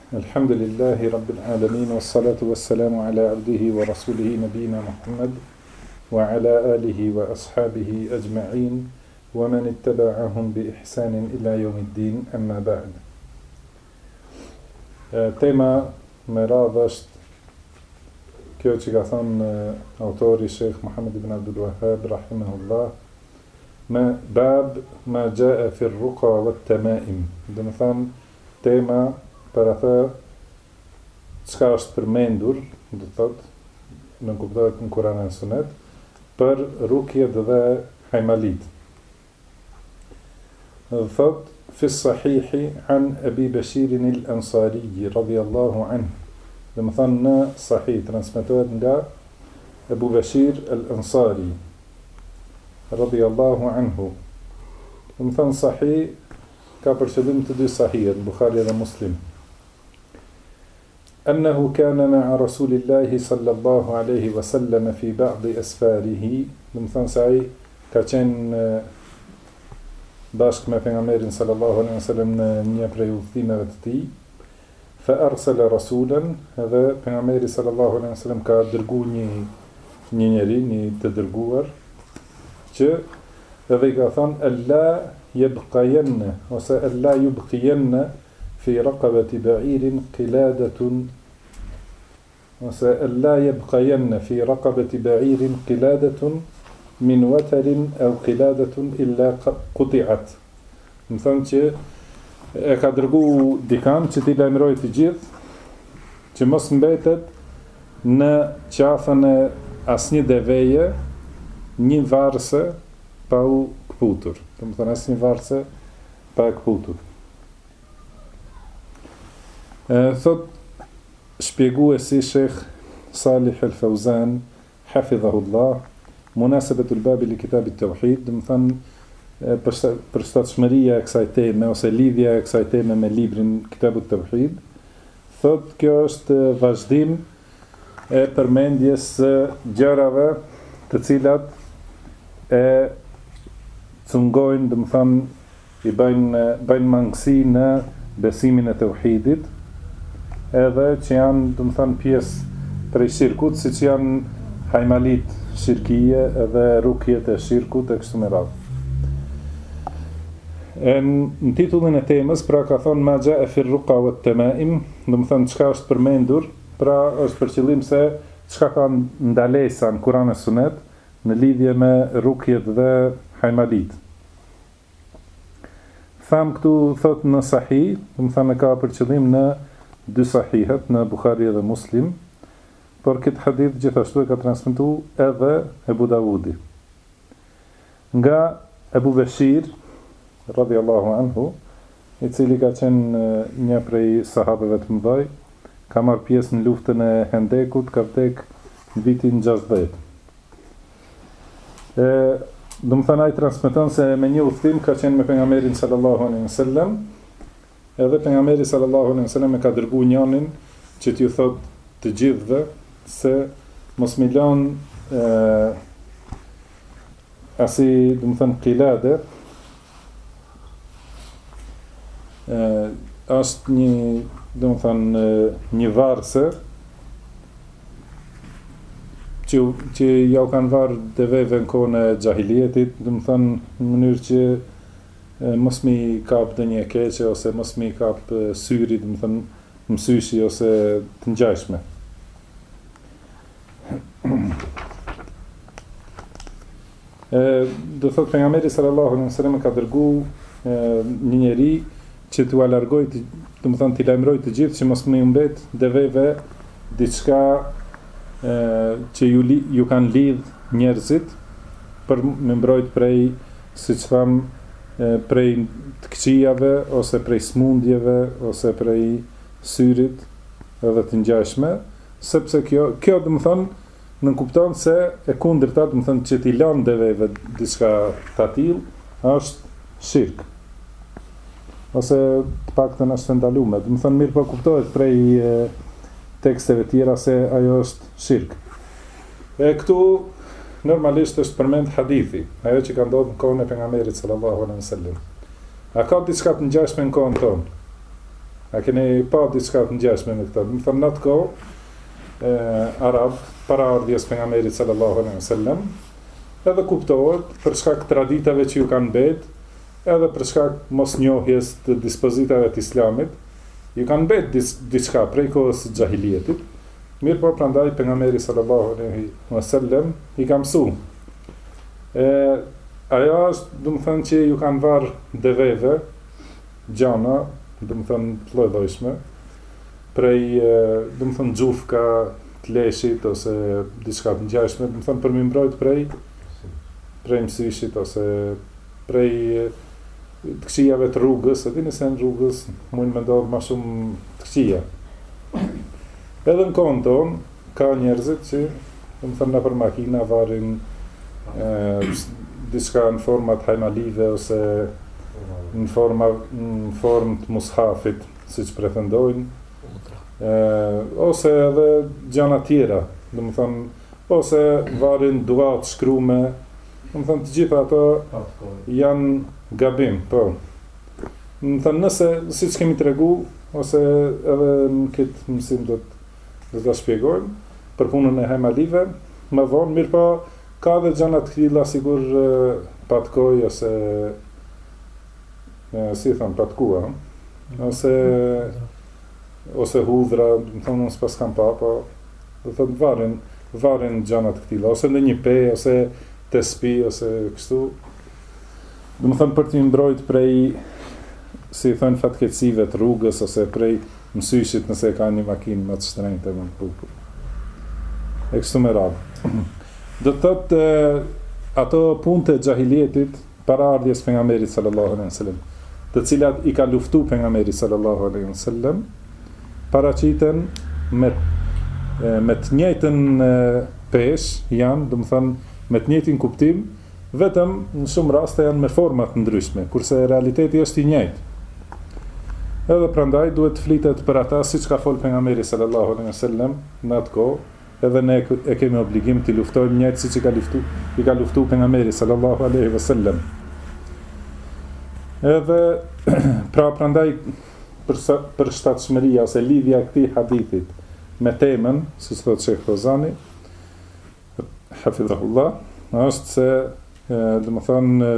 Alhamdulillahi Rabbil Alamin, wassalatu wassalamu ala abdihi wa rasulihi nabina Muhammad wa ala alihi wa ashabihi ajma'in wa man ittaba'ahum bi ihsanin ila yawmiddin, amma ba'd. Tema me radhë është kjo që ka thënë autori Sheikh Muhammad ibn Abdul Wahhab rahimahullah, me bab ma jaa fi ar-ruqa wat-tama'im. Do të thënë tema për atë çka është përmendur, do të thotë, në kuptohet në Kur'an e Sunet, për rukjet dhe hajmalit. Dhe thotë, fi sahihi an Abi Bashirin al-Ansari radiyallahu anhu. Dhe më thënë në sahih, transmetohet nga Abu Bashir al-Ansari radiyallahu anhu. Dhe më thënë sahih, ka për qëllim të dy sahihet, Bukhari dhe Muslim. أنه كان مع رسول الله صلى الله عليه وسلم في بعض أسفاره. Dhe më thënë se ai ka qenë bashkë me pejgamberin sallallahu alaihi wasallam në një prej udhëtimeve të tij. Fa arsala rasulan, edhe pejgamberi sallallahu alaihi wasallam ka dërguar një njeri, një të dërguar, që edhe i ka thënë alla yabqiyanna ose alla yubqiyanna fi raqabati ba'irin qiladatun, ose alla yabqiyanna fi raqabati ba'irin qiladatun min watarin aw qiladatun illa quti'at. Më thënë që e ka dërgu dikam që t'i lajmëroj të gjithë që mos mbetet në qafën e asnjë deveje një varse pa u kputur. Do të thënë asnjë varse pa kputur. Thot shpjeguesi Sheikh Salih al-Fawzan hafidhahullah, munasabatul babi li kitabit tauhid, do të thënë përshtatshmëria e kësaj teme ose lidhja e kësaj teme me librin Kitabut Tauhid. Thot kjo është vazhdim e përmendjes së gjërave të cilat e cungojnë, do të thënë i bëjnë mangësi në besimin e tauhidit, edhe që janë, do të thënë, pjesë prej shirkut, siç janë hajmalit shirkije edhe rukjet e shirkut e kështu me radhë. Në titullin e temës, pra ka thonë ma jaa fi ar-ruqa wat-tama'im, do të thënë çka është përmendur, pra është për qëllim se çka ka ndalesa në Kur'an e Sunet në lidhje me rukjet dhe hajmalit. Tham këtu thot në sahih, do të thënë ka për qëllim në dy sahihet, në Bukhari dhe Muslim, por këtë hadith gjithashtu e ka transmetuar edhe Abu Dawudi. Nga Abu Bashir radhiyallahu anhu, i cili ka qenë një prej sahabeve të mëdhej, ka marrë pjesë në luftën e Hendekut, ka vdek në vitin 60. Do më thënë ai transmeton se me një udhtim ka qenë me pejgamberin sallallahu alaihi wasallam, edhe pejgamberi sallallahu alaihi wasallam e ka dërguar njërin që t'ju thot të gjithëve se mos mi lën asi, do më thënë, qilade, është një, do më thënë, një varse që ja u kanë varë deveve në kohën e xahilietit, do më thënë, në mënyrë që mos mi kap dhe një keqe, ose mos mi kap syri, do më thënë, mësyshi ose të ngjashme. Do thot pejgamberi sallallahu alaihi wasallam ka dërgu një njeri që t'u alargoj, do më thënë, t'i lajmëroj të gjithë që mos mi mbet deveve diçka që ju kanë lidh njerëzit për me mbrojt prej, siç tham, prej të këqijave ose prej smundjeve ose prej syrit edhe të ngjashme, sepse kjo do më thënë, në kupton se e kundërta, do më thënë, që t'i lanë deveve diçka të tillë është shirk, ose të paktën është ndaluar. Do më thënë, mirë po kuptohet prej teksteve tjera se ajo është shirk. Këtu normalisht është përmend hadithi, ajo që ka ndodhur në kohën e pejgamberit sallallahu alaihi wasallam. A ka diçka të ngjashme në kohën tonë? A keni pa diçka të ngjashme me këtë? Më thënë në atë kohë, Arab, para ardhjes pejgamberit sallallahu alaihi wasallam, edhe kuptohet për shkak traditave që ju kanë mbet, edhe për shkak mosnjohjes të dispozitave të Islamit, ju kanë mbet diçka prej kohës së xahilietit. Mirë po prandaj pejgamberi sallallahu alaihi wasallam i ka mësuar. Ajo është, do të thënë që ju kanë varë deveve, gjana, do të thënë të lloj-llojshme, prej, do të thënë xhufka, të leshit ose diçka të ngjashme, do të thënë për mi mbrojt prej mësyshit ose prej të këqijave të rrugës, e dini se në rrugës mund me ndodhë ma shumë të këqija. Edhe në kohën tonë, ka njerëzit që, do të thënë në për makina varin diçka në format hajmalive ose në formë të mushafit, si që pretendojnë, ose edhe gjana tjera, do të thënë, ose varin duat shkrume, do të thënë të gjitha ato janë gabim, po. Do të thënë nëse, si që kemi tregu, ose edhe në këtë mësim do të shpjegojmë, për punën e hajmalive, më vonë, mirë po, ka dhe gjana të këtilla sigur patkoj ose si thëmë patkua, ose hudhra, më thonë nësë pas kam pa, po do thëtë varin gjana të këtilla, ose në një pej, ose të spi, ose kështu. Do më thënë për të mbrojt prej, si thënë fatkeqësive të rrugës, ose prej mësyshit nëse ka një makinë më të shtrenjtë e më të bukur. E kështu me radhë. Do të thotë ato punët e xahilietit para ardhjes pejgamberit sallallahu alaihi wasallam, të cilat i ka luftu pejgamberi sallallahu alaihi wasallam, paraqiten me të njëjtën peshë janë, do të thënë me të njëjtin kuptim, vetëm në shumë raste janë me forma të ndryshme, kurse realiteti është i njëjtë. Edhe prandaj duhet të flitet për ata siç ka folë pejgamberi sallallahu alaihi wasallam në atë kohë, edhe ne e kemi obligim të luftojmë njëjtë siç i ka luftu pejgamberi sallallahu alaihi wasallam. Edhe pra prandaj për shtatshmëria ose lidhja e këtij hadithit me temën, siç thotë Sheikh Fozani, hafidhahullah, është se domethënë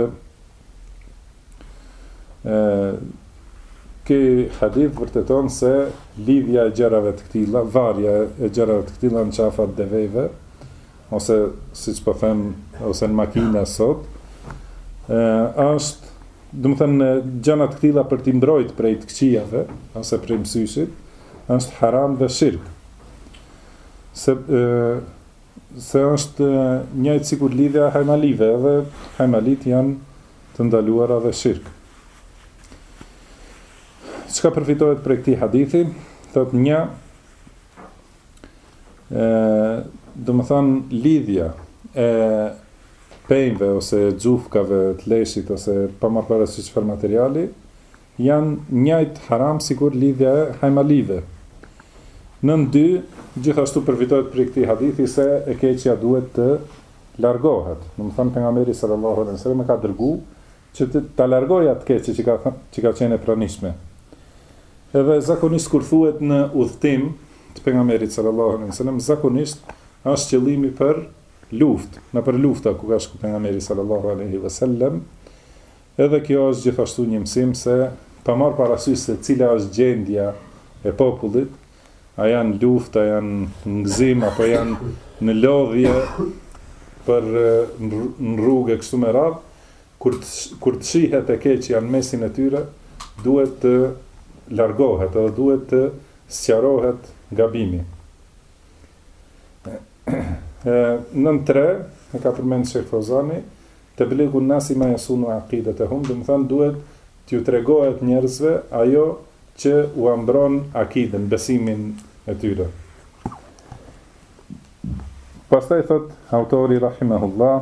ky hadith vërteton se lidhja e gjërave të këtilla, varja e gjërave të këtilla në qafat deveve, ose siç po them, ose në makina sot, është, do të thënë, gjëra të këtilla për t'i mbrojt prej të këqijave, ose prej mësyshit, është haram dhe shirk. Se është njëjtë sikur lidhja e hajmalive, edhe hajmalit janë të ndaluara dhe shirk. Çka përfitohet prej këtij hadithi? Thotë një, do të thënë lidhja e pejve ose xhufkave të leshit ose pa marrë parasysh çfarë materiali janë njëjtë haram sikur lidhja e hajmalive. Nën dy, gjithashtu përfitohet prej këtij hadithi se e keqja duhet të largohet. Do të thënë pejgamberi sallallahu alaihi wasallam ka dërguar që ta largojë atë keqje që ka qenë e pranishme. Edhe zakonisht kur thuhet në udhtim të pejgamberit sallallahu alaihi wasallam, zakonisht është qëllimi për luftë, në për lufta ku ka shku pejgamberi sallallahu alaihi wasallam. Edhe kjo është gjithashtu një mësim se pa marrë parasysh se cila është gjendja e popullit, a janë luftë, a janë ngzim apo janë në lodhje për në rrugë kështu me radhë, kur të shihet e keqja në mesin e tyre, duhet të largohet edhe duhet të sqarohet gabimi. Nën 3, e ka përmend Sheikh Fozani, të bligu nasi ma yasunu aqidatahum, do të thënë duhet t'ju tregohet njerëzve ajo që u ambron akiden, besimin e tyre. Pastaj thot autori rahimahullah,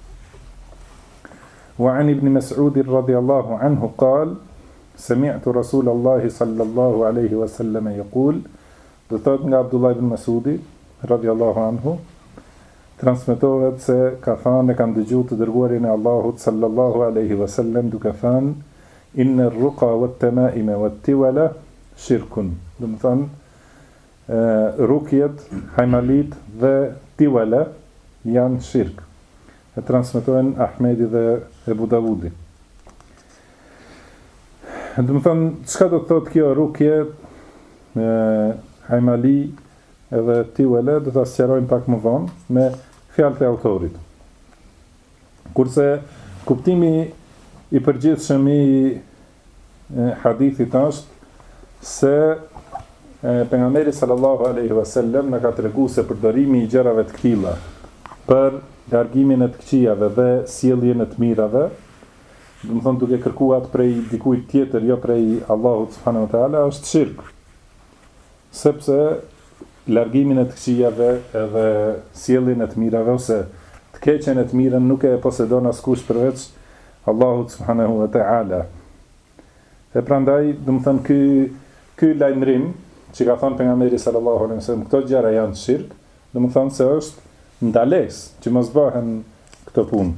wa an ibn Mas'ud radiyallahu anhu qal, سمعت رسول الله صلى الله عليه وسلم يقول, do thot nga Abdullah ibn Mas'udi radiyallahu anhu, transmetohet se ka thënë, e kam dëgjuar të dërguarin e Allahut sallallahu alaihi wasallam duke thënë, inna ar-ruqa wat-tama'ima wat-tiwala shirkun. Do të thonë, rukjet, hajmalit dhe tiwala janë shirk. E transmetojnë Ahmedi dhe Ebu Davudi. Do të thonë, çka do të thotë kjo rukje, hajmali edhe tiwala, do ta sqarojmë pak më vonë me fjalët e autorit. Kurse kuptimi i përgjithshëm i hadithit është se pejgamberi sallallahu alaihi wasallam na ka treguar se përdorimi i gjërave të këtilla për largimin e të këqijave dhe sjelljen e të mirave, do të thonë duke kërkuar prej dikujt tjetër, jo prej Allahut subhanahu wa taala, është shirk. Sepse largimin e të këqijave edhe sjelljen e të mirave ose të keqen e të mirën nuk e posedon askush përveç Allahut subhanahu wa taala. E prandaj, do të thonë ky lajmërim që ka thënë pejgamberi sallallahu alaihi wasallam, këto gjëra janë shirk, do të thonë se është ndalesë që mos bëhen këto punë.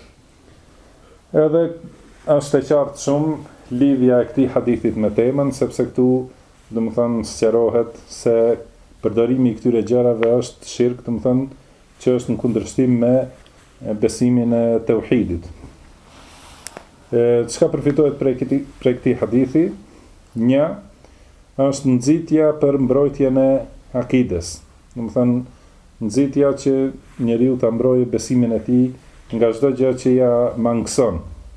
Edhe është e qartë shumë lidhja e këtij hadithit me temën, sepse këtu do të thonë sqarohet se përdorimi i këtyre gjërave është shirk, do të thonë që është në kundërshtim me besimin e tauhidit. Çka përfitohet prej këtij hadithi? Një është nxitja për mbrojtjen e akides. Do të thonë nxitja që njeriu ta mbrojë besimin e tij nga çdo gjë që ja mangëson.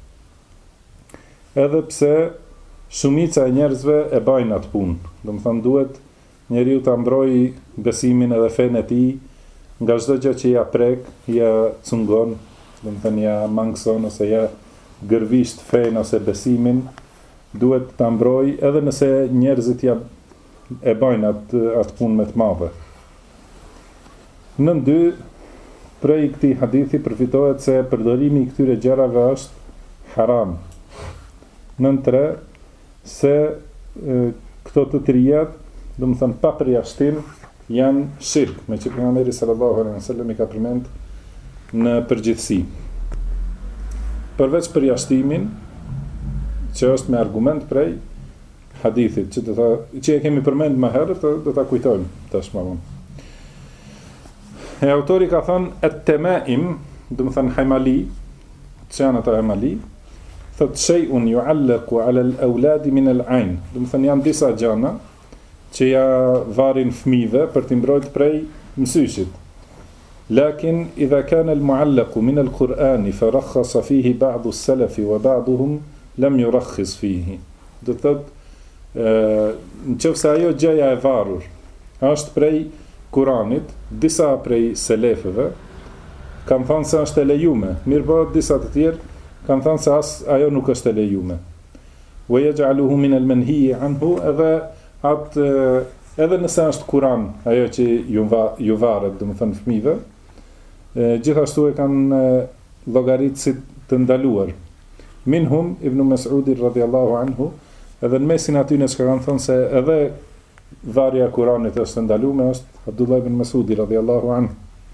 Edhe pse shumica e njerëzve e bajnë atë punë. Do të thonë duhet njeriu ta mbrojë besimin edhe fenë e tij nga çdo gjë që ja prek, ja cungon, do të thonë ja mangëson ose ja gërvisht fenë ose besimin, duhet ta mbrojë edhe nëse njerëzit ja e bajnë atë punë me të madhe. Në dy, prej këtij hadithi përfitohet se përdorimi i këtyre gjërave është haram. Në tre, se këto të trijat, do të thënë pa përjashtim, janë shirk, me që pejgamberi sallallahu alaihi wasallam i ka përmend në përgjithësi. Përveç përjashtimin, që është me argument prej hadithit, që e kemi përmend më herët, do ta kujtojmë tash më vonë. E autori ka thënë at-tamaim, do të thënë hajmali, që janë ato hajmali, thot shay'un yu'allaqu 'ala al-awlad min al-'ayn, do të thënë janë disa gjëra që ja varin fëmijëve për t'i mbrojtur prej mësyshit. Lakin idha kana al-mu'allaqu min al-Qur'ani farakhasa fihi ba'du as-salaf wa ba'duhum lam yurakhis fihi. Do të thotë nëse ajo gjëja e varur është prej Kuranit, disa prej selefëve kanë thënë se është e lejuar, mirëpo disa të tjerë kanë thënë se ajo nuk është e lejuar. Wa yaj'aluhu min al-manhi anhu, edhe nëse është Kuran, ajo që ju varet, do të thënë fëmijëve, gjithashtu e kanë llogaritë si të ndaluar. Minhum Ibn Mas'ud radhiyallahu anhu, edhe në mesin atyre që kanë thënë se edhe varja e Kuranit është ndaluar, është Abdullah ibn Mas'ud radhiyallahu anhu.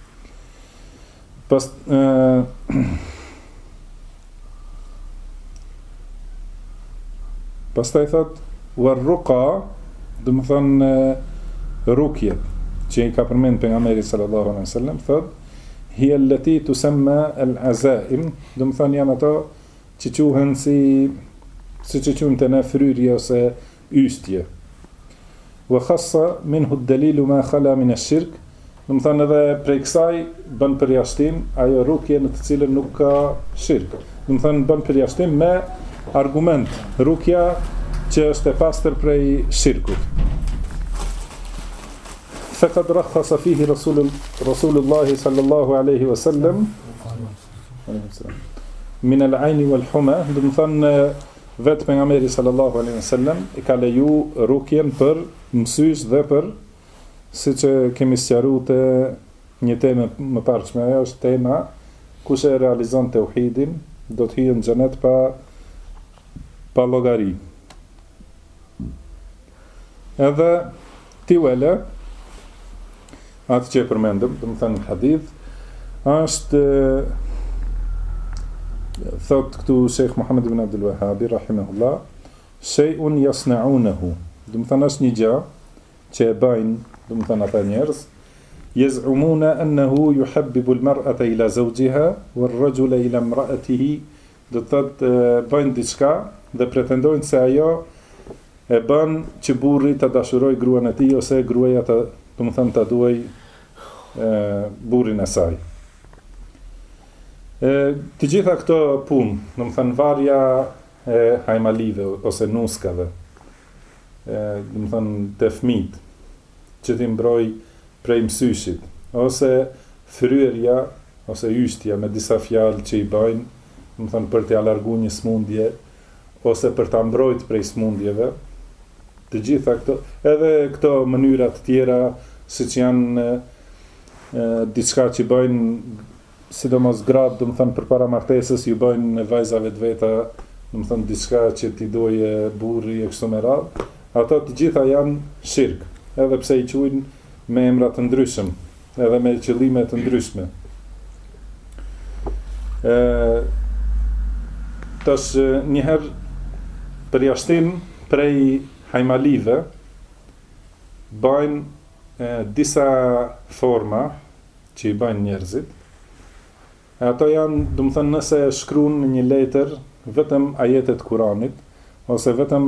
Pastaj thot war-ruqa, do të thonë rukje, që i ka përmend pejgamberi sallallahu alaihi wasallam, thot hiya allati tusamma al-azaim, do të thonë janë ato që quhen si që quhen të ne fryrje ose ystje. Wa khassa minhu ad-dalilu ma khala min ash-shirk, do të thonë edhe prej kësaj bën përjashtim ajo rukje në të cilën nuk ka shirk. Do të thonë bën përjashtim me argument rukja që është e pastër prej shirkut. Faqad rakhasa fihi Rasulullah sallallahu alaihi wasallam min al-'ayn wal-huma, do të thonë vetë pejgamberi sallallahu alaihi wasallam i ka leju rukjen për mësysh dhe për, siç e kemi sqaruar te një temë më parë, ajo është tema kush e realizon tauhidin do të hyjë në xhenet pa llogari. Edhe tiwala, atë që e përmendëm, do të thënë në hadith, është thot këtu Sheikh Muhammad ibn Abdul Wahhab rahimahullah, shay'un yasna'unahu, do të thënë është një gjë që e bëjnë, do të thënë ata njerëz, yaz'umuna annahu yuhabbibu al-mar'ata ila zawjiha war-rajula ila imra'atihi, do të thotë bëjnë diçka dhe pretendojnë se ajo e bën që burri ta dashuroj gruan e tij ose gruaja ta, do të thënë ta duaj burrin e saj. Të gjitha këto punë, do të thënë varja e hajmalive ose nuskave, do të thënë të fëmijët që ti mbroj prej mësyshit, ose fryrja ose yshtja me disa fjalë që i bëjnë, do të thënë për të larguar një smundje ose për ta mbrojtur prej smundjeve. Të gjitha këto, edhe këto mënyra të tjera, siç janë diçka që bëjnë sidomos gratë, do të thënë përpara martesës ju bëjnë vajzave të veta, do të thënë diçka që t'i doje burri e kështu me radhë. Ato të gjitha janë shirk, edhe pse i quajnë me emra të ndryshëm, edhe me qëllime të ndryshme. Tash njëherë përjashtim prej hajmalive bëjnë disa forma që i bëjnë njerëzit. Ato janë, do të thënë, nëse shkruan në një letër vetëm ajetet Kuranit ose vetëm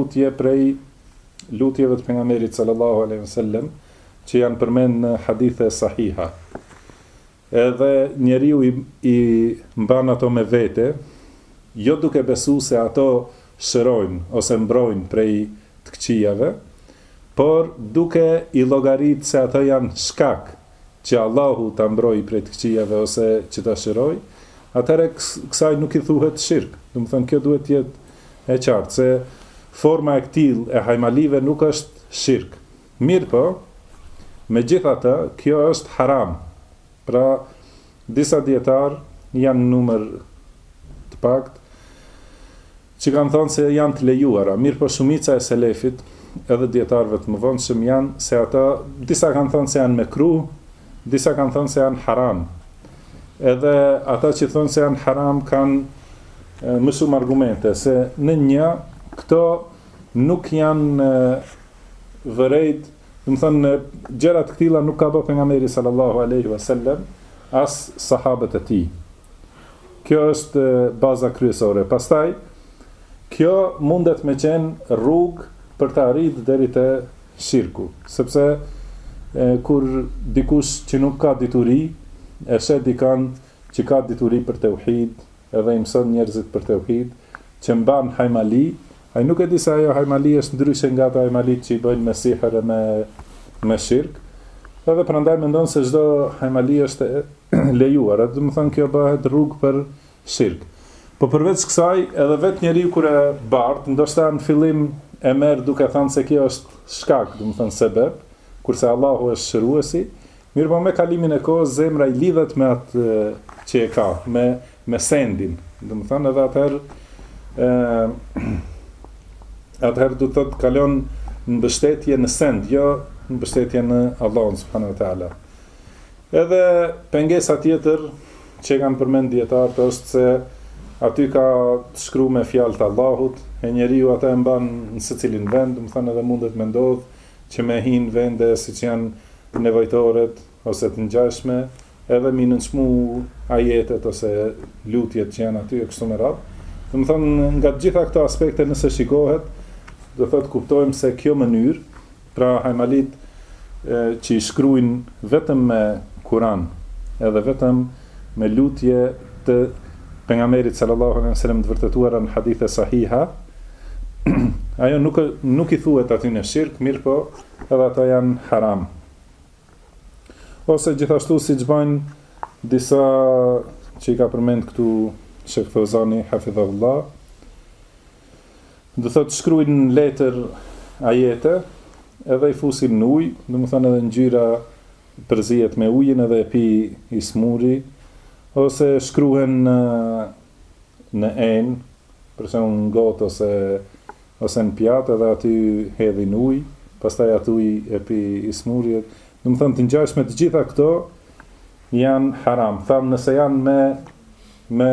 lutjeve të pejgamberit sallallahu alaihi wasallam që janë përmend në hadithe sahiha. Edhe njeriu i mban ato me vete, jo duke besuar se ato shërojnë ose mbrojnë prej të këqijave, por duke i llogarit se ato janë shkak që Allahu ta mbrojë prej të këqijave ose që ta shërojë, atëherë kësaj nuk i thuhet shirk. Do të thënë kjo duhet të jetë e qartë se forma e këtill e hajmalive nuk është shirk. Mirë po, megjithatë, kjo është haram. Pra, disa dietar janë numër të pakt që kanë thënë se janë të lejuara. Mirë po, shumica e selefit, edhe dietarëve të mëvonshëm janë se ata, disa kanë thënë se janë mekruh, disa kanë thënë se janë haram. Edhe ata që thonë se janë haram kanë më shumë argumente, se në një, këto nuk janë vërejt, do të thënë gjëra të këtilla nuk ka bërë pejgamberi sallallahu alaihi wasallam as sahabët e tij. Kjo është baza kryesore. Pastaj kjo mundet me qenë rrugë për të arritur deri te shirku, sepse kur dikush që nuk ka dituri e shet dikan që ka dituri për tauhid, edhe i mëson njerëzit për tauhid, që mban hajmali, ai nuk e di se ajo hajmali është ndryshe nga ato hajmalit që i bëjnë me siher e me shirk, edhe prandaj mendon se çdo hajmali është lejuar, do të thonë kjo bëhet rrugë për shirk. Po përveç kësaj, edhe vetë njeriu kur e bart, ndoshta në fillim e merr duke thënë se kjo është shkak, do të thonë sebeb, kurse Allahu është shëruesi. Mirë po me kalimin e kohës, zemra i lidhet me atë që e ka, me sendin. Do të thënë edhe atëherë do të thotë kalon në mbështetje në send, jo në mbështetje në Allahun subhanahu wa taala. Edhe pengesa tjetër që kanë përmend dietarët është se aty ka të shkruar me fjalë të Allahut, e njeriu ata e mban në secilin vend, do të thënë edhe mundet me ndodh që me hin vende siç janë nevojtoret ose të ngjashme, edhe mi nënçmu ajetet ose lutjet që janë aty e kështu me radhë. Do të thonë nga të gjitha këto aspekte nëse shikohet, do thotë kuptojmë se kjo mënyrë, pra hajmalit që i shkruajnë vetëm me Kur'an, edhe vetëm me lutje të pejgamberit sallallahu alaihi wasallam të vërtetuara në hadithe sahiha, ajo nuk i thuhet aty në shirk, mirë po edhe ato janë haram. Ose gjithashtu si që bëjnë disa që i ka përmend këtu Shekh Fawzani hafidhahullah, do thotë shkruajnë në letër ajete edhe i fusin në ujë, do të thonë edhe ngjyra përzihet me ujin edhe e pi i smuri, ose shkruhen në enë, për shembull në gotë ose në pjatë, edhe aty hedhin ujë, pastaj aty ujë e pi i smuri. Do të thonë të ngjashme të gjitha këto janë haram. Tham nëse janë me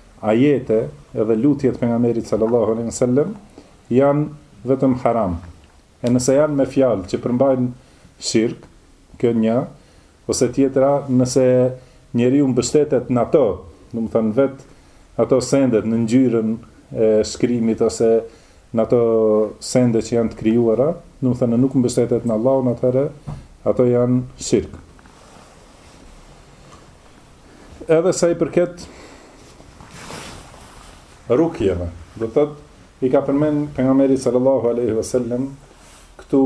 ajete edhe lutjet pejgamberit sallallahu alaihi wasallam janë vetëm haram. e nëse janë me fjalë që përmbajnë shirk, kjo një, ose tjetra nëse njeriu mbështetet në ato, do të thënë vetë ato sendet në ngjyrën e shkrimit ose në ato sende që janë të krijuara, do të thënë nuk mbështetet në Allahun, atëherë ato janë shirk. Edhe sa i përket rukjeve, do thotë i ka përmend pejgamberi sallallahu alaihi wasallam këtu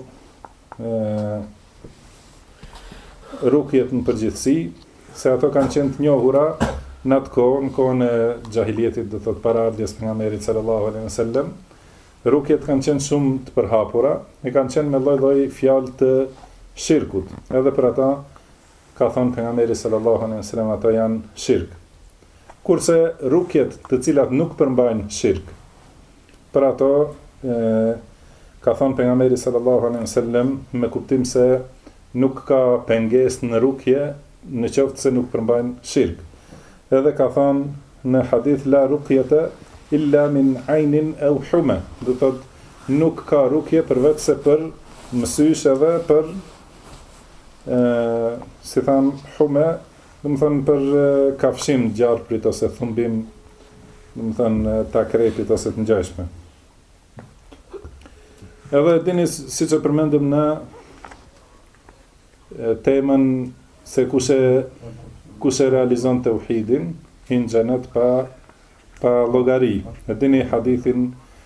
rukjet në përgjithësi, se ato kanë qenë të njohura në atë kohë, në kohën e xahilietit, do thotë para ardhjes pejgamberit sallallahu alaihi wasallam. Rukjet kanë qenë shumë të përhapura, e kanë qenë me lloj-lloj fjalë të shirkut. Edhe për ata ka thënë pejgamberi sallallahu alaihi wasallam ato janë shirk. Kurse rukjet të cilat nuk përmbajnë shirk, për ato ka thënë pejgamberi sallallahu alaihi wasallam me kuptim se nuk ka pengesë në rukje në qoftë se nuk përmbajnë shirk. Edhe ka thënë në hadith la rukjete illa min ajnin au hume, do thotë nuk ka rukje përveç se për mësysh edhe për si tham hume, do të thonë për kafshim gjarprit ose thumbim, do të thonë ta krepit ose të ngjashme. Edhe dini siç e përmendëm në temën se kush e realizon tauhidin hin xhenet pa llogari. E dini hadithin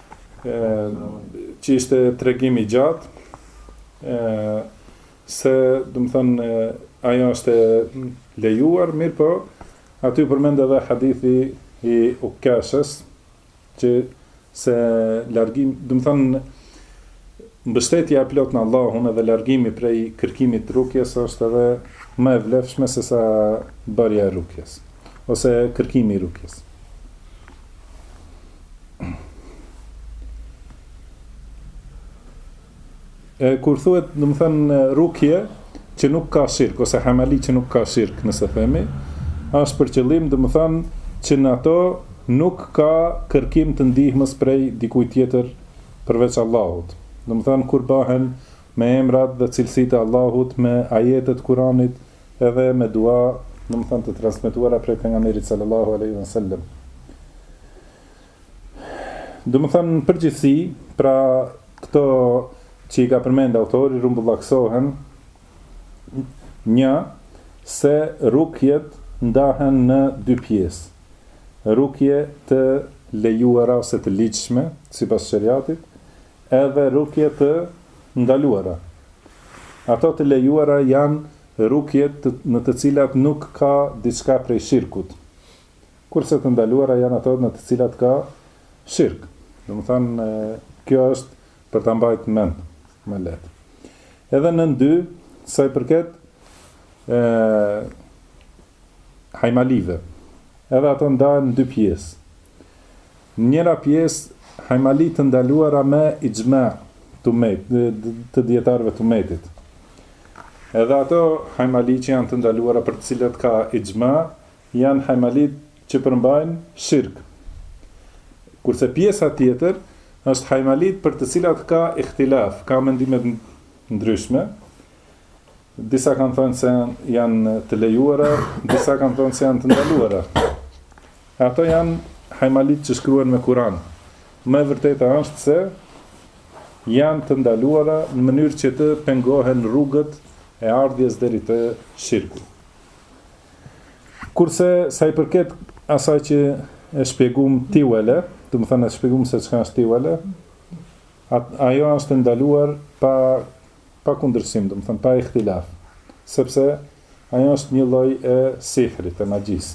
që ishte tregimi gjatë se do të thonë ajo është lejuar, mirë po aty përmend edhe hadithi i Ukashës që se largim, do të thonë mbështetja e plot në Allahun edhe largimi prej kërkimit të rukjes është edhe më e vlefshme se sa bërja e rukjes ose kërkimi i rukjes. Kur thuhet, do të thënë rukje që nuk ka shirk ose hamali që nuk ka shirk, nëse themi, është për qëllim, do të thënë që në ato nuk ka kërkim të ndihmës prej dikujt tjetër përveç Allahut. Do të thënë kur bëhen me emrat dhe cilësitë e Allahut, me ajetet e Kuranit edhe me dua, do të thënë të transmetuara prej pejgamberit sallallahu alaihi wasallam. Do të thënë në përgjithësi, pra këto që i ka përmend autori rumbullaksohen një se rukjet ndahen në dy pjesë. Rukje të lejuara ose të ligjshme sipas shariatit, edhe rukje të ndaluara. Ato të lejuara janë rukjet në të cilat nuk ka diçka prej shirkut. Kurse të ndaluara janë ato në të cilat ka shirk. Do të thënë kjo është për ta mbajtur mend më lehtë. Edhe në dy, sa i përket hajmalive, edhe ato ndahen në dy pjesë. Njëra pjesë hajmali të ndaluara me ixhma të dietarëve të umetit. Edhe ato hajmali që janë të ndaluara për të cilat ka ixhma janë hajmalit që përmbajnë shirk. Kurse pjesa tjetër është hajmalit për të cilat ka ihtilaf, ka mendime ndryshme. Disa kanë thënë se janë të lejuara, disa kanë thënë se janë të ndaluara. Ato janë hajmalit që shkruhen me Kur'an. Më e vërteta është se janë të ndaluara në mënyrë që të pengohen rrugët e ardhjes deri te shirku. Kurse sa i përket asaj që e shpjegum tiwele, do të thënë e shpjegum se çka është tiwele, ajo është ndaluar pa kundërshtim, do të thënë pa ihtilaf, sepse ajo është një lloj e sihrit, e magjis.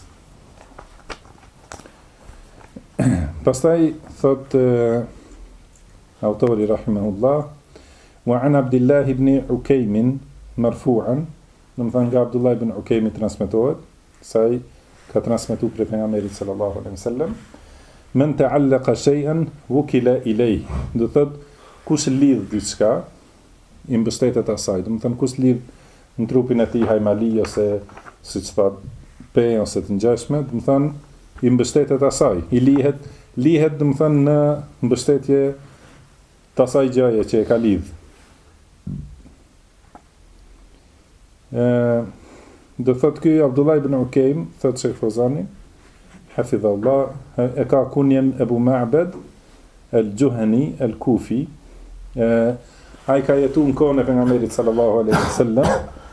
Pastaj thot autori rahimahullah, wa an Abdullah ibn Ukaymin marfu'an, do të thënë nga Abdullah ibn Ukaymi transmetohet, sai ka transmetuar për pejgamberin sallallahu alaihi wasallam, men ta'allaqa shay'an wukila ilayh, do thot kush lidh diçka i mbështetet asaj, do të thënë kush lidh në trupin e tij hajmali ose siç thot pe ose të ngjashme, do të thënë i mbështetet asaj, i lihet do të thënë në mbështetje të asaj gjaje që e ka lidh. Do thot ky Abdullah ibn Ukaim, thot Sheikh Fozani, hafidhallah, e ka kunjen Ebu Ma'bed el-Juhani el-Kufi. Ai ka jetu në kohën e pejgamberit sallallahu alaihi wasallam.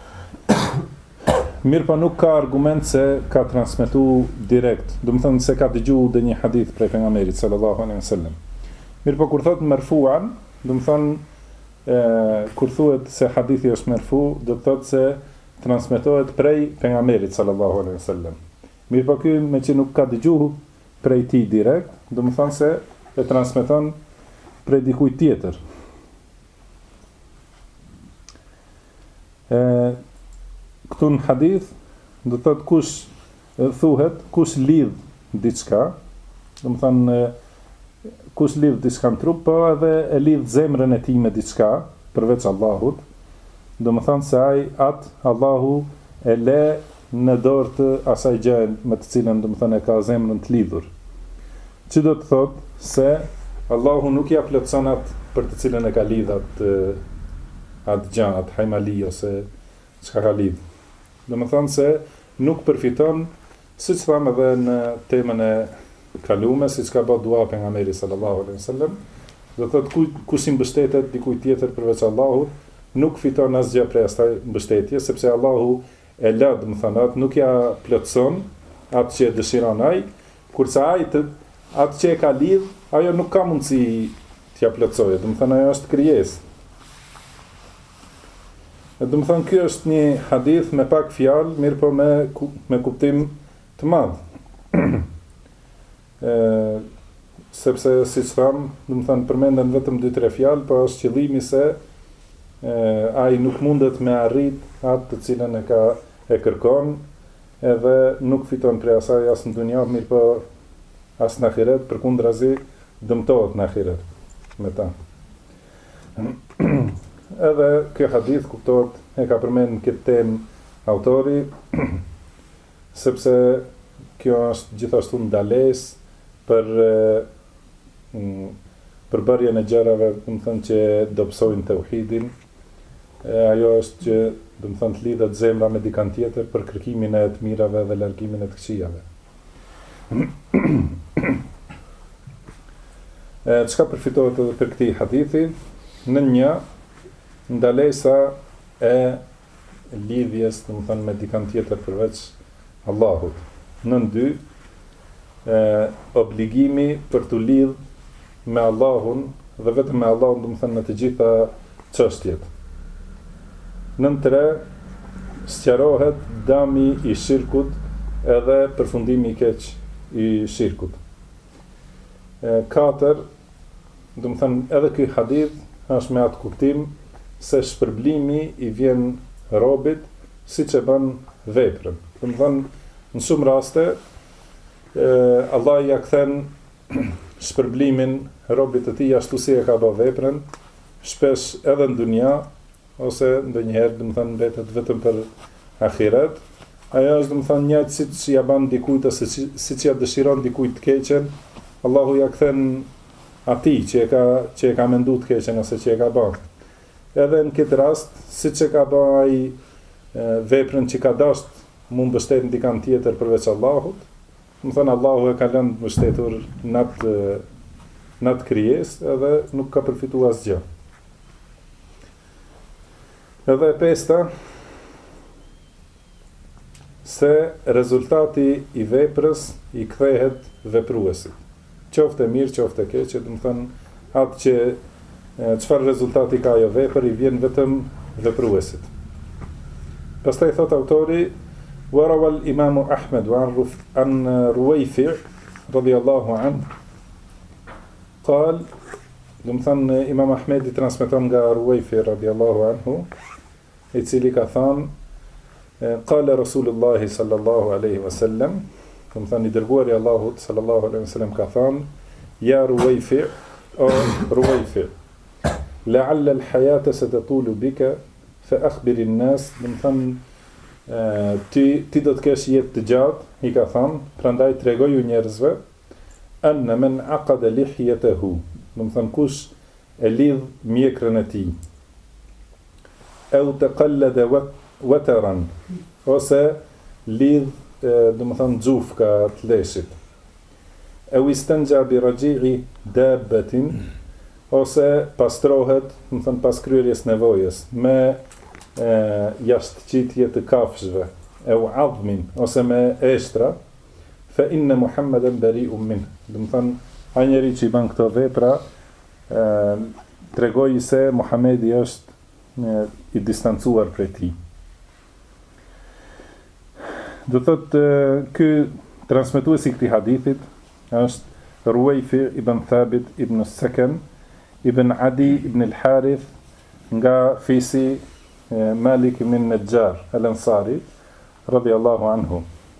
Mirë pa nuk ka argument se ka transmetu direkt, do më thënë se ka dëgju dhe një hadith prej pejgamberit sallallahu alaihi wasallam. Mirë pa kur thot marfuan, do më thënë kur thuhet se hadithi është marfu, do të thot se transmetohet prej pejgamberit sallallahu alaihi wasallam. Mirë pa ky me që nuk ka dëgju prej tij direkt, do më thënë se e transmeton prej dikujt tjetër. Këtu në hadith do thot kush lidh diçka, do të thonë kush lidh diçka në trup, po edhe e lidh zemrën e tij me diçka përveç Allahut, do të thonë se Allahu e le në dorë të asaj gjë me të cilën do të thonë e ka zemrën të lidhur. Që do të thot se Allahu nuk ja plotson atë për të cilën e ka lidh atë gjë, atë hajmali ose çka ka lidh. Do më thonë se nuk përfiton, siç thamë edhe në temën e kalume, siç ka bërë dua pejgamberi sallallahu alaihi wasallam, do thotë kush i mbështetet dikujt tjetër përveç Allahut, nuk fiton asgjë prej asaj mbështetje, sepse Allahu e lë, do më thonë, atë nuk ja plotson atë që dëshiron ai, kurse ai atë që e ka lidh, ajo nuk ka mundësi t'ja plotsojë, do më thonë ajo është krijesë. Do më thënë, kjo është një hadith me pak fjalë, mirë po me kuptim të madh. Sepse, si që thamë, do më thënë, përmenden vetëm 2-3 fjalë, po është qëllimi se ai nuk mundet me arrit atë të cilën e kërkon, edhe nuk fiton prej asaj as në dunja, mirë po as në ahiret, përkundrazi dëmtohet në ahiret me ta. Edhe kjo hadith kuptohet e ka përmend këtë temë autori sepse kjo është gjithashtu ndalesë për bërjen e gjërave, do të thënë që dobësojnë tauhidin. Ajo është që do të thënë të lidhet zemra me dikant tjetër për kërkimin e të mirave dhe largimin e të këqijave. Çka përfitohet edhe për këtij hadithi? Në një ndalesa e lidhjes, do të thënë me dikant tjetër përveç Allahut. Në 2, obligimi për të lidh me Allahun dhe vetëm me Allahun, do të thënë në të gjitha çështjet. Në 3, sqarohet dami i shirkut edhe përfundimi i keq i shirkut. 4, do të thënë edhe ky hadith është me atë kuptim se shpërblimi i vjen robit siç e bën veprën. Do të thënë në shumë raste Allah ja kthen shpërblimin robit të tij ashtu si e ka bërë veprën, shpesh edhe në dunja ose ndonjëherë do të thënë mbetet vetëm për ahiret. Ajo është do të thënë një siç ja bën dikujt ose siç ja dëshiron dikujt të keqen, Allahu ja kthen atij që e ka menduar të keqen ose që e ka bërë. Edhe në këtë rast, siç e ka bërë ai veprën që ka dashur mu mbështet në dikant tjetër përveç Allahut, më thënë Allahu e ka lënë mbështetur në atë krijesë edhe nuk ka përfituar asgjë. Edhe e 5-ta, se rezultati i veprës i kthehet vepruesit. Qoftë e mirë, qoftë e keq, do të thënë atë që çfarë rezultati ka ajo vepër i vjen vetëm vepruesit. Pastaj thot autori وروى الإمام أحمد عن رويفع رضي الله عنه قال دمثن إمام أحمد ترانسميتون غا رويفع رضي الله عنه يتسيلي كثان قال رسول الله صلى الله عليه وسلم دمثن يدرقوري الله صلى الله عليه وسلم كثان يا رويفع أو رويفع لعل الحياة ستطول بك فأخبر الناس دمثن ti do të kesh jetë të gjatë, i ka thënë, prandaj tregoju njerëzve, anë men aqada lihiyatahu, do të thënë kush e lidh mjekrën e tij. Au taqallada wataran, ose lidh domethënë xufka të leshit. Au istanja bi raji'i dabbatin, ose pastrohet, domethënë pas kryerjes nevojës me jashtëqitje të kafshëve, au adhmin, ose me eshtra, fa inna Muhammeden bari'un min. Domethënë ai njeri që i bën këto vepra tregoj se Muhamedi është i distancuar prej tij. Do thotë ky transmetuesi i këtij hadithit është Ruwayfi ibn Thabit ibn Sakan ibn Adi ibn al-Harith nga fisi Malik ibn Najjar al-Ansari radiyallahu anhu.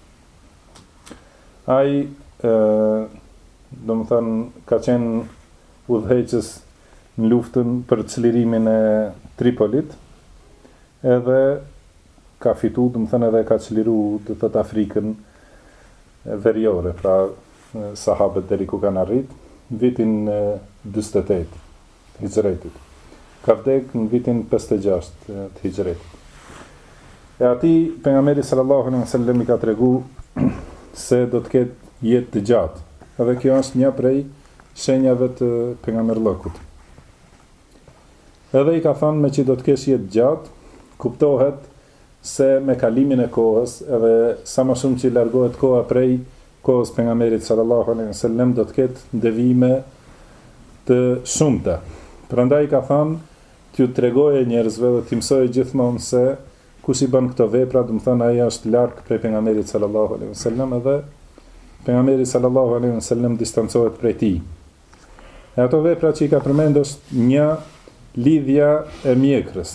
Ai domethënë ka qenë udhëheqës në luftën për çlirimin e Tripolit, edhe ka fitu, domethënë edhe ka çliru do të Afrikën veriore, pra sahabët deri ku kanë arrit, vitin 48 të hijretit. Ka vdek në vitin 56 të hijretit. E ati pejgamberi sallallahu alaihi wasallam i ka tregu se do të ketë jetë të gjatë. Edhe kjo është një prej shenjave të pejgamberllëkut. Edhe i ka thënë me që do të kesh jetë gjatë, kuptohet se me kalimin e kohës, edhe sa më shumë që largohet koha prej kohës pejgamberit sallallahu alaihi wasallam, do të ketë ndevime të shumta. Prandaj ka thënë t'ju tregoje njerëzve dhe t'i mësoje gjithmonë se kush i bën këto vepra, do të thonë ai është larg prej pejgamberit sallallahu alaihi wasallam, edhe pejgamberi sallallahu alaihi wasallam distancohet prej tij. E ato vepra që i ka përmendur është një, lidhja e mjekrës.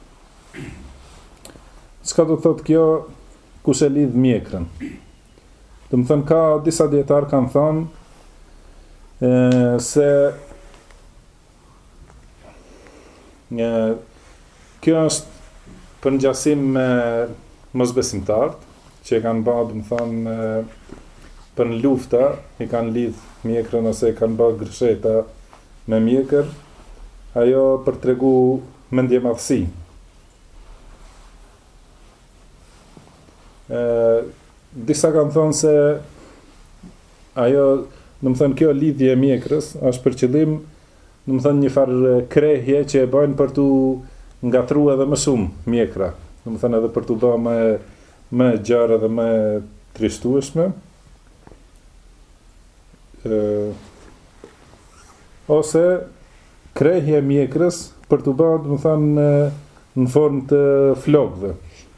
Çka do thotë kjo, kush e lidh mjekrën? Do të thonë ka disa dietar kanë thënë se kjo është për ngjasim me mosbesimtarët që kanë bërë, do të thonë për në lufta, i kanë lidh mjekrën ose i kanë bërë gërsheta me mjekër, ajo për tregu mendje madhësi. Disa kanë thonë se ajo, do të thonë kjo lidhje e mjekrës është për qëllim, do të thonë një farë krehje që e bëjnë për tu ngatruar edhe më shumë mjekra, do të thonë edhe për tu bërë më gjarë dhe më trishtueshme. Ose krehje mjekrës për të bërë, do të thonë në formë të flokëve.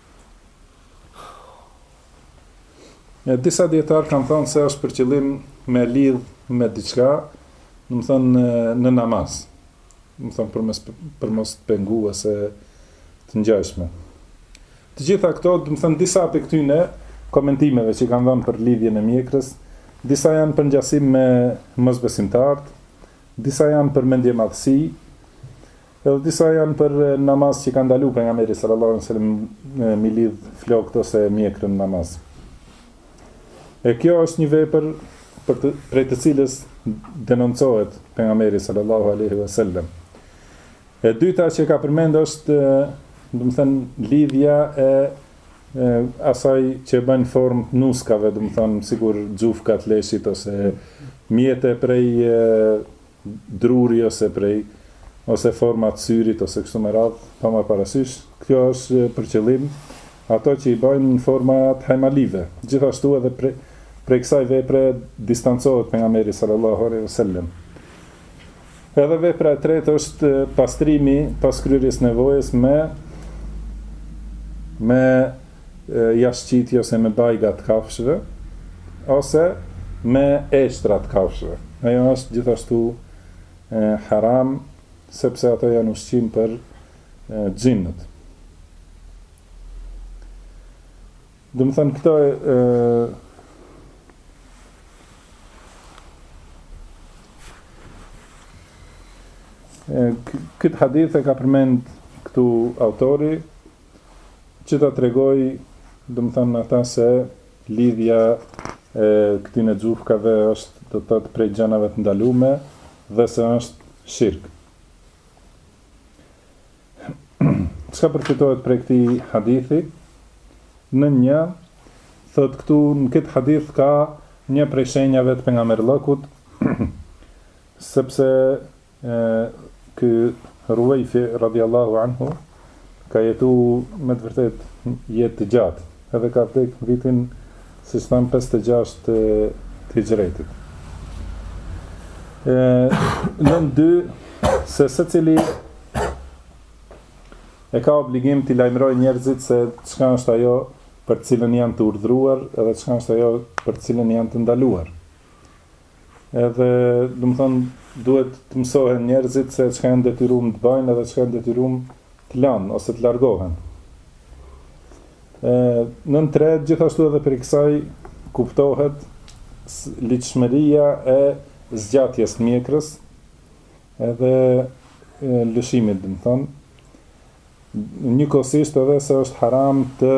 Disa dietar kanë thënë se është për qëllim me lidh me diçka, do të thonë në namaz. Do të thonë për mos të pengu ose të ngjashme. Të gjitha këto, do të thonë disa për këtyne komentimeve që kanë dhënë për lidhjen e mjekrës, disa janë për ngjasim me mosbesimtarët, disa janë për mendje madhësi, edhe disa janë për namaz që kanë ndaluar pejgamberi sallallahu alaihi wasallam me lidh flokët ose mjekrën në namaz. E kjo është një vepër prej të cilës denoncohet pejgamberi sallallahu alaihi wasallam. E dyta që ka përmendur është, do të thënë, lidhja e asaj që bën formë nuskave, do të thonë sigur xufka të leshit ose mjete prej druri ose forma të syrit ose kështu me radhë, pa më parasysh. Kjo është për qëllim ato që i bëjnë në forma të hajmalive. Gjithashtu edhe prej kësaj vepre distancohet pejgamberi sallallahu alaihi wasallam. Edhe vepra e tretë është pastrimi pas kryerjes nevojës me jashtëqitje ose me bajga të kafshëve ose me eshtra të kafshëve. Ajo është gjithashtu haram, sepse ato janë ushqim për xhinnët. Do të thënë këto këtë hadith e ka përmend këtu autori që ta tregoj, do të thënë ata se lidhja e këtyne xufkave është do të thotë prej gjënave të ndaluara dhe se është shirk. çka përfitohet prej këtij hadithi? Në një, thot këtu në këtë hadith ka një prej shenjave të pejgamberllokut, sepse ky Ruwayfi radhiyallahu anhu ka jetu me të vërtet jetë të gjatë, edhe ka vdek në vitin, siç tham, 56 të Hijretit. Nën dy, se secili e ka obligim të lajmëroj njerëzit se çka është ajo për të cilën janë të urdhëruar edhe çka është ajo për të cilën janë të ndaluar. Edhe, do të thonë, duhet të mësohen njerëzit se çka janë detyruar të bëjnë edhe çka janë detyruar të lanë ose të largohen. Nën tre, gjithashtu edhe për kësaj kuptohet ligjshmëria e zgjatjes të mjekrës edhe lëshimit, do të thonë. Njëkohësisht edhe se është haram të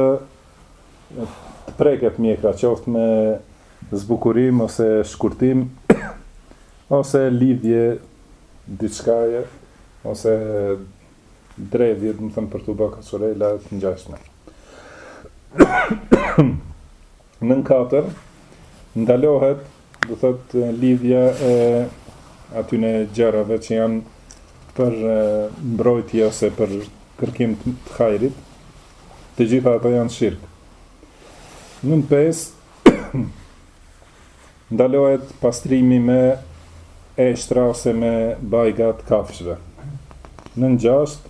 preket mjekra, qoftë me zbukurim ose shkurtim ose lidhje diçkaje ose drevje, do të thënë, për të bërë kaçorela të ngjashme. Nën katër ndalohet, do thotë, lidhja e atyne gjërave që janë për mbrojtje ose për kërkim të hajrit, të gjitha ato janë shirk. Nën 5 ndalohet pastrimi me eshtra ose me bajga të kafshëve. Nën 6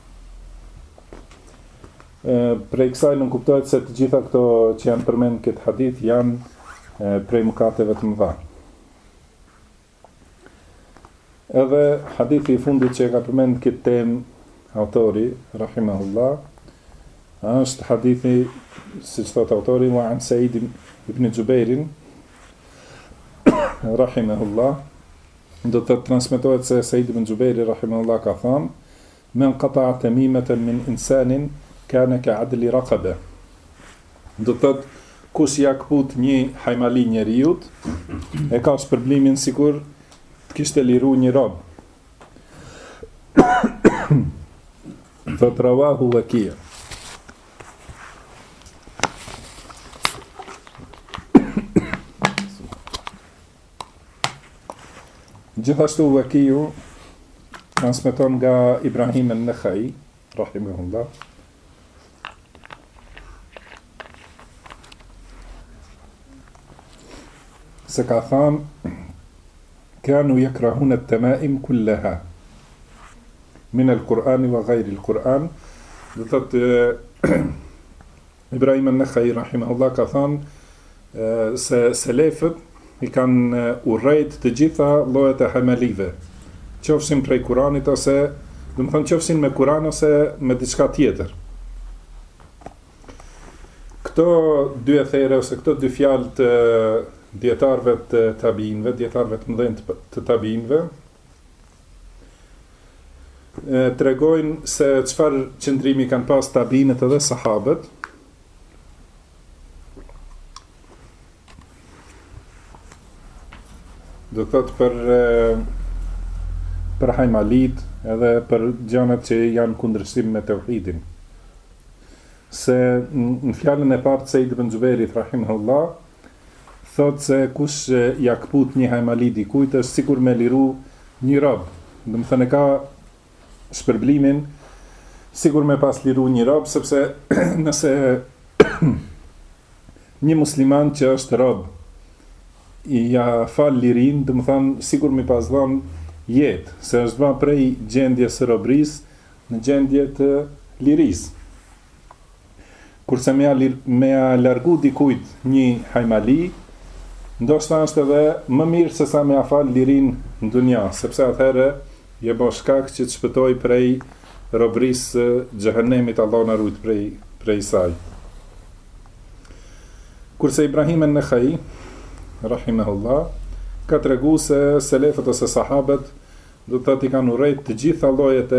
prej kësaj nuk kuptohet se të gjitha këto që janë përmend këtë hadith janë prej mëkateve të mëdha. Edhe hadithi i fundit që e ka përmend këtë temë autori, rahimahullah, është hadithi, siç thot autori, wa an Said ibn Jubair, rahimahullah, do të transmetohet se Said ibn Jubair, rahimahullah, ka thënë: "Men qata'a tamimatan min insanin kana ka'adli raqaba." Do të thotë, kush ja kaput një hajmali njeriut, e ka shpërblimin sikur të kishte liru një rob. Thot rawahu Waki'. Gjithashtu Waki'u transmeton nga Ibrahim an-Nakhai, rahimahullah, se ka thënë: "Kanu yakrahuna at-tama'im kullaha min al-Qur'an wa ghayri al-Qur'an." Do thotë Ibrahim an-Nakhai, rahimahullah, ka thënë se selefët i kanë urrejt të gjitha llojet e hajmalive, qofshin prej Kuranit ose, do të thonë, qofshin me Kuran ose me diçka tjetër. Këto dy ethere ose këto dy fjalë të dietarëve të tabiinëve, dietarëve të mëdhenj të tabiinëve, tregojnë se çfarë qëndrimi kanë pas tabiinët edhe sahabët. Do thotë për hajmalit edhe për gjanat që janë kundërshtim me tauhidin. Se në fjalën e parë të Said ibn Jubairi, rahimahullah, thotë se kush ja kaput një hajmali dikujt është sikur me liru një rob. Do të thënë, ka shpërblimin sikur me pas liru një rob, sepse nëse një musliman që është rob i ja fal lirin, do të thënë sikur me pas dhënë jetë, se është bërë prej gjendjes së robrisë në gjendje të lirisë. Kurse me ja largu dikujt një hajmali, ndoshta është edhe më mirë se sa me ja fal lirin në dunja, sepse atëherë je bë shkak që të shpëtoj prej robrisë xhehenemit, Allah na ruaj prej saj. Kurse Ibrahim an-Nakhai, rahimahullah, ka tregu se selefët ose sahabët do të thotë i kanë urrejt të gjitha llojet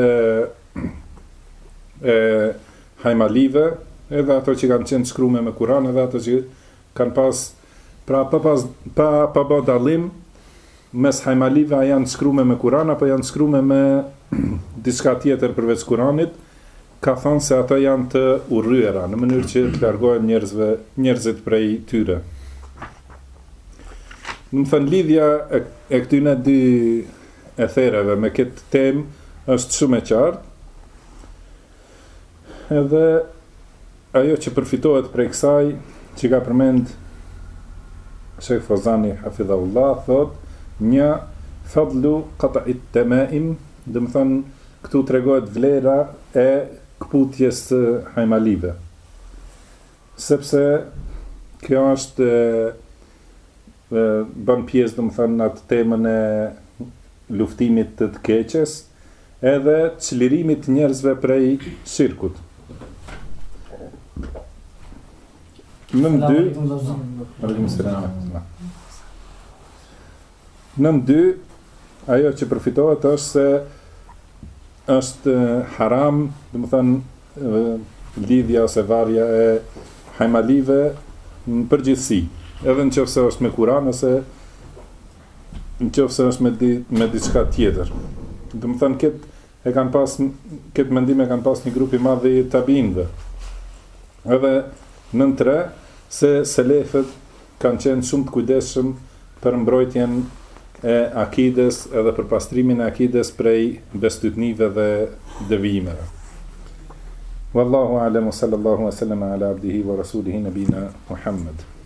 e hajmalive, edhe ato që kanë qenë shkruar me Kur'an, edhe ato që kanë pas, pra pa bë dallim mes hajmalive, a janë shkruar me Kur'an apo janë shkruar me diçka tjetër përveç Kur'anit, ka thonë se ata janë të urryera në mënyrë që të largohen njerëzit prej tyre. Në më thënë, lidhja e këtyne dy ethereve me këtë temë është shumë e qartë, edhe ajo që përfitohet prej kësaj, që ka përmend Sheikh Fawzani hafidhahullah, thot, një fadlu qata'it tamaim, dhe më thënë, këtu tregohet vlera e këputjes së hajmalive. Sepse kjo është bën pjesë, dhe më thënë, në atë temën e luftimit të keqes, edhe çlirimit njerëzve prej shirkut. Nëm dy, ajo që përfitohet është se është haram, dhe më thënë, lidhja ose varja e hajmalive në përgjithësi, edhe në qofse është me Kur'an ose në qofse është me diçka tjetër. Dhe më thënë, këtë mendim e kanë pas një grup i madh i tabiinëve. Edhe nën tre, se selefët kanë qenë shumë të kujdesshëm për mbrojtjen e akides edhe për pastrimin e akides prej bestytnive dhe devijimeve. Wallahu a'lam, sallallahu alaihi wa sallam ala abdihi wa rasulihi nabina Muhammad.